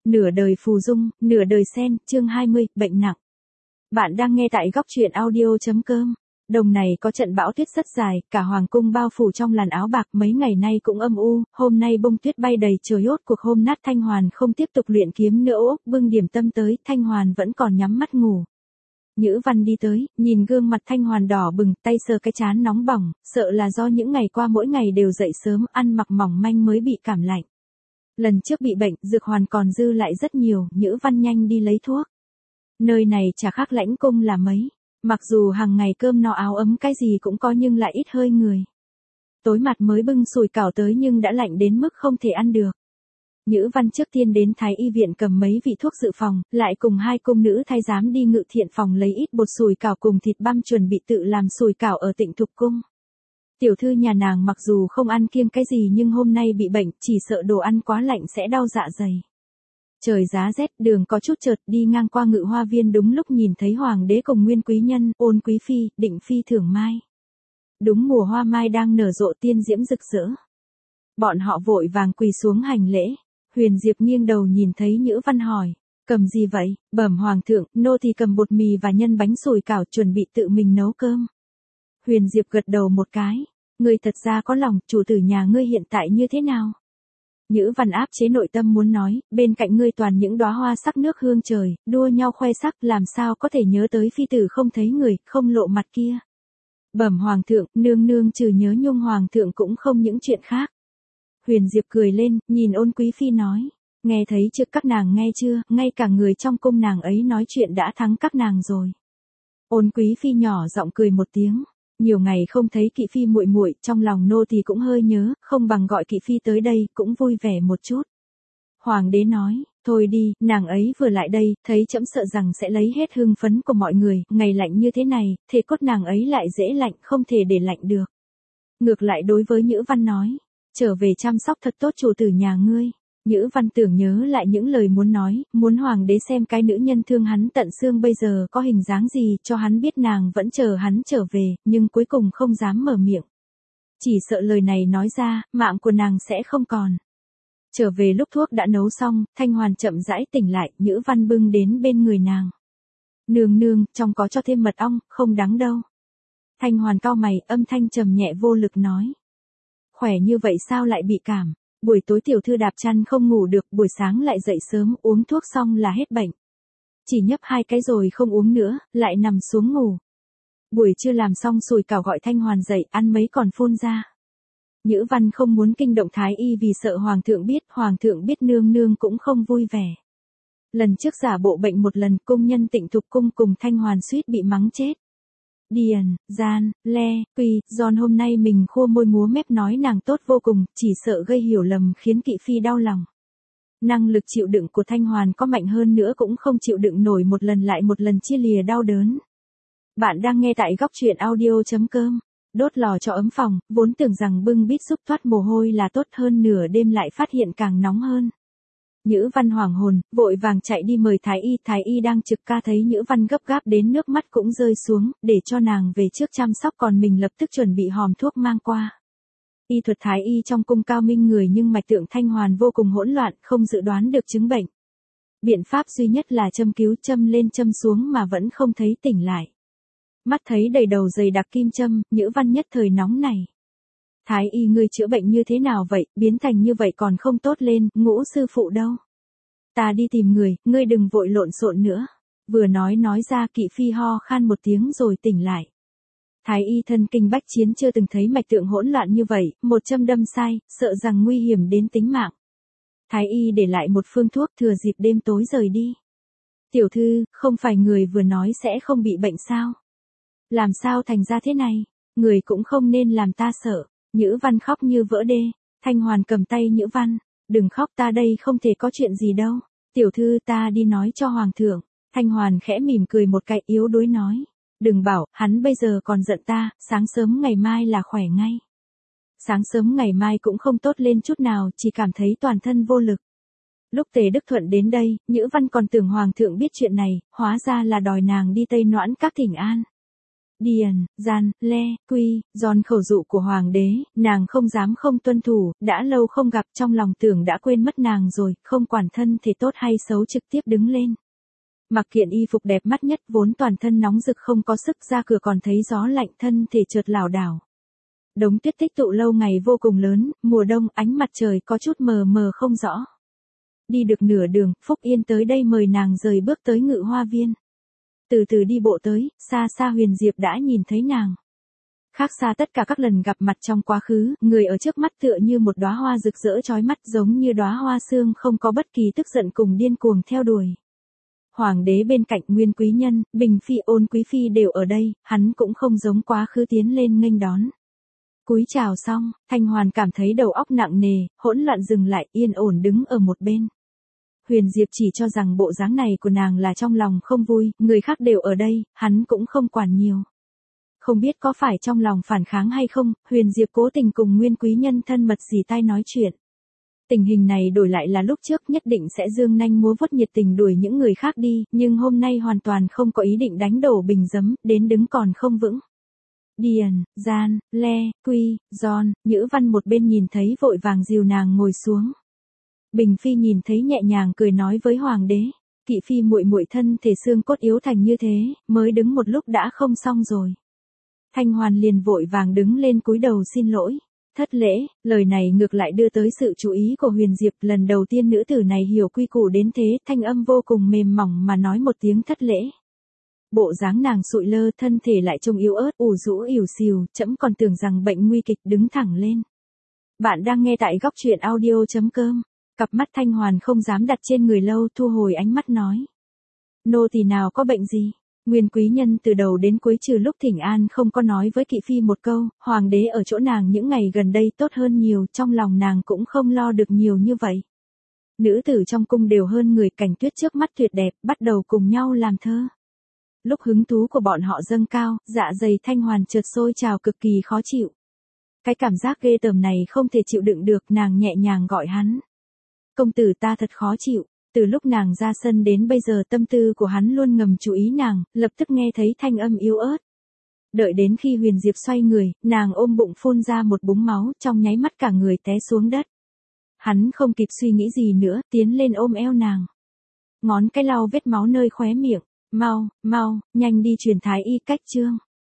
Nửa đời phù dung, nửa đời sen, chương 20, bệnh nặng. Bạn đang nghe tại góc truyện audio.com. Đồng này có trận bão tuyết rất dài, cả hoàng cung bao phủ trong làn áo bạc, mấy ngày nay cũng âm u, hôm nay bông tuyết bay đầy trời, rốt cuộc hôm nát Thanh Hoàn không tiếp tục luyện kiếm nữa. Bưng điểm tâm tới, Thanh Hoàn vẫn còn nhắm mắt ngủ. Nhữ Văn đi tới, nhìn gương mặt Thanh Hoàn đỏ bừng, tay sờ cái trán nóng bỏng, sợ là do những ngày qua mỗi ngày đều dậy sớm, ăn mặc mỏng manh mới bị cảm lạnh. Lần trước bị bệnh, dược hoàn còn dư lại rất nhiều, Nhữ Văn nhanh đi lấy thuốc. Nơi này chả khác lãnh cung là mấy. Mặc dù hàng ngày cơm no áo ấm cái gì cũng có nhưng lại ít hơi người. Tối mặt mới bưng sùi cảo tới nhưng đã lạnh đến mức không thể ăn được. Nhữ Văn trước tiên đến Thái y viện cầm mấy vị thuốc dự phòng, lại cùng hai cung nữ thái giám đi Ngự Thiện phòng lấy ít bột sùi cảo cùng thịt băm chuẩn bị tự làm sùi cảo ở Tịnh Thục cung. Tiểu thư nhà nàng mặc dù không ăn kiêng cái gì nhưng hôm nay bị bệnh, chỉ sợ đồ ăn quá lạnh sẽ đau dạ dày. Trời giá rét, đường có chút chợt, đi ngang qua Ngự Hoa viên đúng lúc nhìn thấy hoàng đế cùng nguyên quý nhân, Ôn quý phi, Định phi thưởng mai. Đúng mùa hoa mai đang nở rộ tiên diễm rực rỡ. Bọn họ vội vàng quỳ xuống hành lễ. Huyền Diệp nghiêng đầu nhìn thấy Nhữ Văn hỏi, cầm gì vậy? Bẩm hoàng thượng, nô thì cầm bột mì và nhân bánh sùi cảo chuẩn bị tự mình nấu cơm. Huyền Diệp gật đầu một cái, ngươi thật ra có lòng, chủ tử nhà ngươi hiện tại như thế nào? Nhữ Văn áp chế nội tâm muốn nói, bên cạnh ngươi toàn những đóa hoa sắc nước hương trời, đua nhau khoe sắc, làm sao có thể nhớ tới phi tử không thấy người, không lộ mặt kia. Bẩm hoàng thượng, nương nương trừ nhớ nhung hoàng thượng cũng không những chuyện khác. Huyền Diệp cười lên, nhìn Ôn quý phi nói, nghe thấy chưa, các nàng nghe chưa, ngay cả người trong cung nàng ấy nói chuyện đã thắng các nàng rồi. Ôn quý phi nhỏ giọng cười một tiếng. Nhiều ngày không thấy Kỵ phi muội muội, trong lòng nô thì cũng hơi nhớ, không bằng gọi Kỵ phi tới đây, cũng vui vẻ một chút. Hoàng đế nói, thôi đi, nàng ấy vừa lại đây, thấy trẫm sợ rằng sẽ lấy hết hưng phấn của mọi người, ngày lạnh như thế này, thể cốt nàng ấy lại dễ lạnh, không thể để lạnh được. Ngược lại đối với Nhữ Văn nói, trở về chăm sóc thật tốt chủ tử nhà ngươi. Nhữ Văn tưởng nhớ lại những lời muốn nói, muốn hoàng đế xem cái nữ nhân thương hắn tận xương bây giờ có hình dáng gì, cho hắn biết nàng vẫn chờ hắn trở về, nhưng cuối cùng không dám mở miệng. Chỉ sợ lời này nói ra, mạng của nàng sẽ không còn. Trở về lúc thuốc đã nấu xong, Thanh Hoàn chậm rãi tỉnh lại, Nhữ Văn bưng đến bên người nàng. Nương nương, trong có cho thêm mật ong, không đắng đâu. Thanh Hoàn cau mày, âm thanh trầm nhẹ vô lực nói. Khỏe như vậy sao lại bị cảm? Buổi tối tiểu thư đạp chăn không ngủ được, buổi sáng lại dậy sớm, uống thuốc xong là hết bệnh. Chỉ nhấp 2 cái rồi không uống nữa, lại nằm xuống ngủ. Buổi trưa làm xong sùi cảo gọi Thanh Hoàn dậy, ăn mấy còn phun ra. Nhữ Văn không muốn kinh động Thái y vì sợ hoàng thượng biết nương nương cũng không vui vẻ. Lần trước giả bộ bệnh một lần, cung nhân Tịnh Thục cung cùng Thanh Hoàn suýt bị mắng chết. Điền, Gian, Le, Quy, Giòn hôm nay mình khô môi múa mép nói nàng tốt vô cùng, chỉ sợ gây hiểu lầm khiến Kỵ phi đau lòng. Năng lực chịu đựng của Thanh Hoàn có mạnh hơn nữa cũng không chịu đựng nổi một lần lại một lần chia lìa đau đớn. Bạn đang nghe tại góc truyện audio.com. Đốt lò cho ấm phòng, vốn tưởng rằng bưng bít giúp thoát mồ hôi là tốt, hơn nửa đêm lại phát hiện càng nóng hơn. Nhữ Văn hoảng hồn, vội vàng chạy đi mời Thái y đang trực ca thấy Nhữ Văn gấp gáp đến nước mắt cũng rơi xuống, để cho nàng về trước chăm sóc còn mình lập tức chuẩn bị hòm thuốc mang qua. Y thuật Thái y trong cung cao minh người nhưng mạch tượng Thanh Hoàn vô cùng hỗn loạn, không dự đoán được chứng bệnh. Biện pháp duy nhất là châm cứu, châm lên châm xuống mà vẫn không thấy tỉnh lại. Mắt thấy đầy đầu dày đặc kim châm, Nhữ Văn nhất thời nóng này. Thái y ngươi chữa bệnh như thế nào vậy, biến thành như vậy còn không tốt lên, Ngũ sư phụ đâu? Ta đi tìm người, ngươi đừng vội lộn xộn nữa. Vừa nói ra Kỵ phi ho khan một tiếng rồi tỉnh lại. Thái y thân kinh bách chiến chưa từng thấy mạch tượng hỗn loạn như vậy, một châm đâm sai, sợ rằng nguy hiểm đến tính mạng. Thái y để lại một phương thuốc thừa dịp đêm tối rời đi. Tiểu thư, không phải người vừa nói sẽ không bị bệnh sao? Làm sao thành ra thế này? Người cũng không nên làm ta sợ. Nhữ Văn khóc như vỡ đê. Thanh Hoàn cầm tay Nhữ Văn. Đừng khóc, ta đây không thể có chuyện gì đâu. Tiểu thư, ta đi nói cho hoàng thượng. Thanh Hoàn khẽ mỉm cười một cái yếu đuối nói. Đừng bảo, hắn bây giờ còn giận ta, sáng sớm ngày mai là khỏe ngay. Sáng sớm ngày mai cũng không tốt lên chút nào, chỉ cảm thấy toàn thân vô lực. Lúc Tề Đức Thuận đến đây, Nhữ Văn còn tưởng hoàng thượng biết chuyện này, hóa ra là đòi nàng đi Tây Noãn Các thỉnh an. Điền, gian, le, quy, giòn khẩu dụ của hoàng đế, nàng không dám không tuân thủ, đã lâu không gặp trong lòng tưởng đã quên mất nàng rồi, không quản thân thể tốt hay xấu trực tiếp đứng lên. Mặc kiện y phục đẹp mắt nhất vốn toàn thân nóng rực không có sức ra cửa còn thấy gió lạnh thân thể chợt lảo đảo. Đống tuyết tích tụ lâu ngày vô cùng lớn, mùa đông ánh mặt trời có chút mờ mờ không rõ. Đi được nửa đường, Phúc Yên tới đây mời nàng rời bước tới Ngự Hoa Viên. Từ từ đi bộ tới, xa xa Huyền Diệp đã nhìn thấy nàng. Khác xa tất cả các lần gặp mặt trong quá khứ, người ở trước mắt tựa như một đóa hoa rực rỡ chói mắt giống như đóa hoa sương không có bất kỳ tức giận cùng điên cuồng theo đuổi. Hoàng đế bên cạnh Nguyên Quý Nhân, Bình Phi Ôn Quý Phi đều ở đây, hắn cũng không giống quá khứ tiến lên nghênh đón. Cúi chào xong, Thanh Hoàn cảm thấy đầu óc nặng nề, hỗn loạn dừng lại yên ổn đứng ở một bên. Huyền Diệp chỉ cho rằng bộ dáng này của nàng là trong lòng không vui, người khác đều ở đây, hắn cũng không quản nhiều. Không biết có phải trong lòng phản kháng hay không, Huyền Diệp cố tình cùng Nguyên Quý Nhân thân mật dì tai nói chuyện. Tình hình này đổi lại là lúc trước nhất định sẽ dương nanh múa vuốt nhiệt tình đuổi những người khác đi, nhưng hôm nay hoàn toàn không có ý định đánh đổ bình giấm, đến đứng còn không vững. Điền, gian, le, quy, giòn, Nhữ Văn một bên nhìn thấy vội vàng dìu nàng ngồi xuống. Bình Phi nhìn thấy nhẹ nhàng cười nói với hoàng đế, Kỵ Phi muội muội thân thể xương cốt yếu thành như thế, mới đứng một lúc đã không xong rồi. Thanh Hoàn liền vội vàng đứng lên cúi đầu xin lỗi. Thất lễ, lời này ngược lại đưa tới sự chú ý của Huyền Diệp, lần đầu tiên nữ tử này hiểu quy củ đến thế, thanh âm vô cùng mềm mỏng mà nói một tiếng thất lễ. Bộ dáng nàng sụi lơ, thân thể lại trông yếu ớt, ủ rũ ỉu xìu, trẫm còn tưởng rằng bệnh nguy kịch, đứng thẳng lên. Bạn đang nghe tại góc truyện audio.com. Cặp mắt Thanh Hoàn không dám đặt trên người lâu, thu hồi ánh mắt nói. Nô tỳ nào có bệnh gì? Nguyên Quý Nhân từ đầu đến cuối trừ lúc thỉnh an không có nói với Kỵ Phi một câu, hoàng đế ở chỗ nàng những ngày gần đây tốt hơn nhiều, trong lòng nàng cũng không lo được nhiều như vậy. Nữ tử trong cung đều hơn người, cảnh tuyết trước mắt tuyệt đẹp, bắt đầu cùng nhau làm thơ. Lúc hứng thú của bọn họ dâng cao, dạ dày Thanh Hoàn chợt sôi trào cực kỳ khó chịu. Cái cảm giác ghê tởm này không thể chịu đựng được, nàng nhẹ nhàng gọi hắn. Công tử ta thật khó chịu. Từ lúc nàng ra sân đến bây giờ tâm tư của hắn luôn ngầm chú ý nàng, lập tức nghe thấy thanh âm yếu ớt. Đợi đến khi Huyền Diệp xoay người, nàng ôm bụng phun ra một búng máu, trong nháy mắt cả người té xuống đất. Hắn không kịp suy nghĩ gì nữa, tiến lên ôm eo nàng. Ngón cái lau vết máu nơi khóe miệng, mau, nhanh đi truyền thái y cách chương.